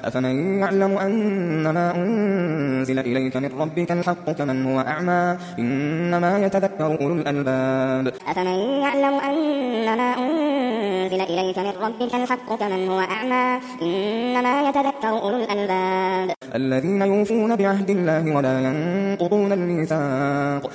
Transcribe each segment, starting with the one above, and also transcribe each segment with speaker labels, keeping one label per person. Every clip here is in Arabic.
Speaker 1: أفمن يعلم أنما أنزل إليك من ربك الحق كمن هو أعمى إنما يتذكر أولو الألباب
Speaker 2: أفمن يعلم أنما أنزل إليك من ربك الحق كمن هو أعمى إنما يتذكر أولو الألباب
Speaker 1: الذين يوفون بعهد الله ولا ينقضون الميثاق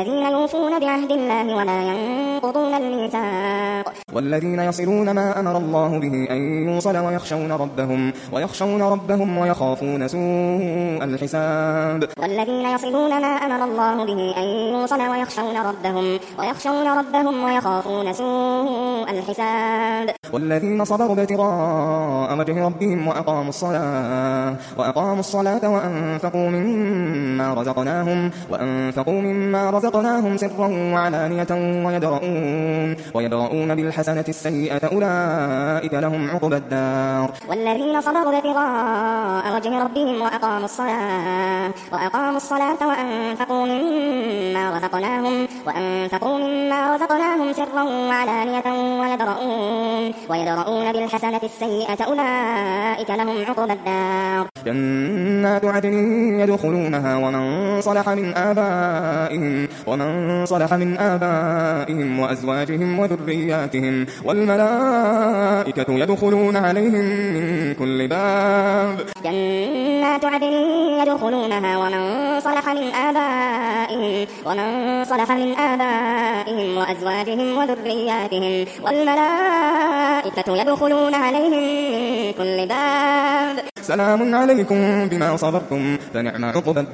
Speaker 2: ولا ينقضون الميثاق
Speaker 1: والذين يصلون ما أمر الله به أن يوصل ويخشون ربهم ويخافون سوء الحساب
Speaker 2: والذين يصلون ما أمر الله به أن يوصل ويخشون ربهم ويخافون سوء الحساب
Speaker 1: والذين صبروا ابتغاء وجه ربهم وأقاموا الصلاة وأنفقوا مما رزقناهم سرا وعلانية ويدرؤون بالحسنة السيئة أولئك لهم عقبى الدار
Speaker 2: والذين صبروا ابتغاء وجه ربهم وأقاموا الصلاة وأنفقوا مما رزقناهم سرا وعلانية ويدرؤون بالحسنة السيئة أولئك لهم عقبى الدار
Speaker 1: جنات عدن يدخلونها ومن صلح من آبائهم وأزواجهم وذرياتهم والملائكة يدخلون عليهم من كل باب
Speaker 2: جنات عدن يدخلونها ومن صلح من آبائهم وأزواجهم وذرياتهم والملائكة يدخلون عليهم من كل باب
Speaker 1: سلام عليكم بما صبرتم فنعم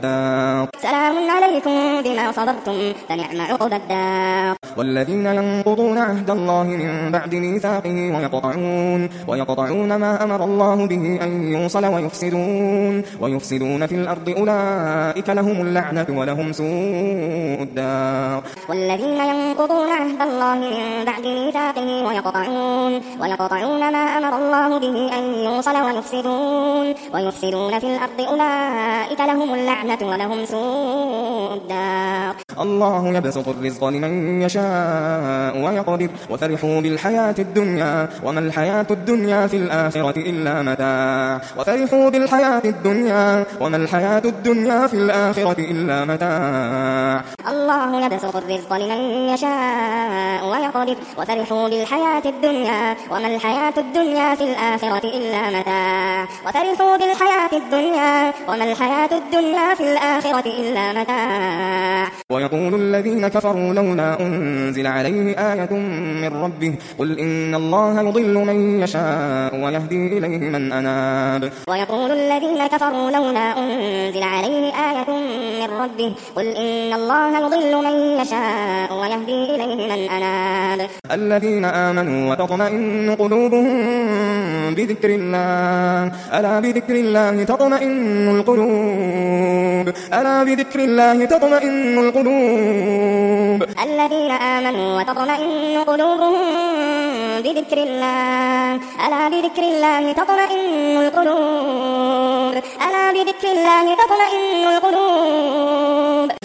Speaker 1: عقبى الدار والذين ينقضون عهد الله من بعد ميثاقه ويقطعون ما أمر الله به أن يوصل ويفسدون في الأرض أولئك لهم اللعنة ولهم سوء الدار
Speaker 2: والذين ينقضون عهد الله من بعد ميثاقه ويقطعون ما أمر الله به أن يوصل ويفسدون في الأرض أولئك لهم اللعنة ولهم سوء الدار
Speaker 1: الله يبسط الرزق لمن يشاء ويقدر وفرحوا بالحياة الدنيا وما الحياة الدنيا في الآخرة إلا متاع
Speaker 2: الله يبسط الرزق لمن يشاء ويقدر وفرحوا بالحياة الدنيا وما الحياة الدنيا في الآخرة إلا متاع
Speaker 1: ويقول الذين كفروا لولا أنزل عليه آية من ربه قل إن الله يضل من يشاء ويهدي إليه من أناب
Speaker 2: ويقول الذين كفروا لولا أنزل عليه آية من ربه قل إن الله يضل من يشاء ويهدي إليه من أناب
Speaker 1: الذين آمنوا وتطمئن قلوبهم بذكر الله ألا بذكر الله تطمئن القلوب
Speaker 2: الذين آمنوا وتطمئن قلوبهم بذكر الله ألا بذكر الله تطمئن القلوب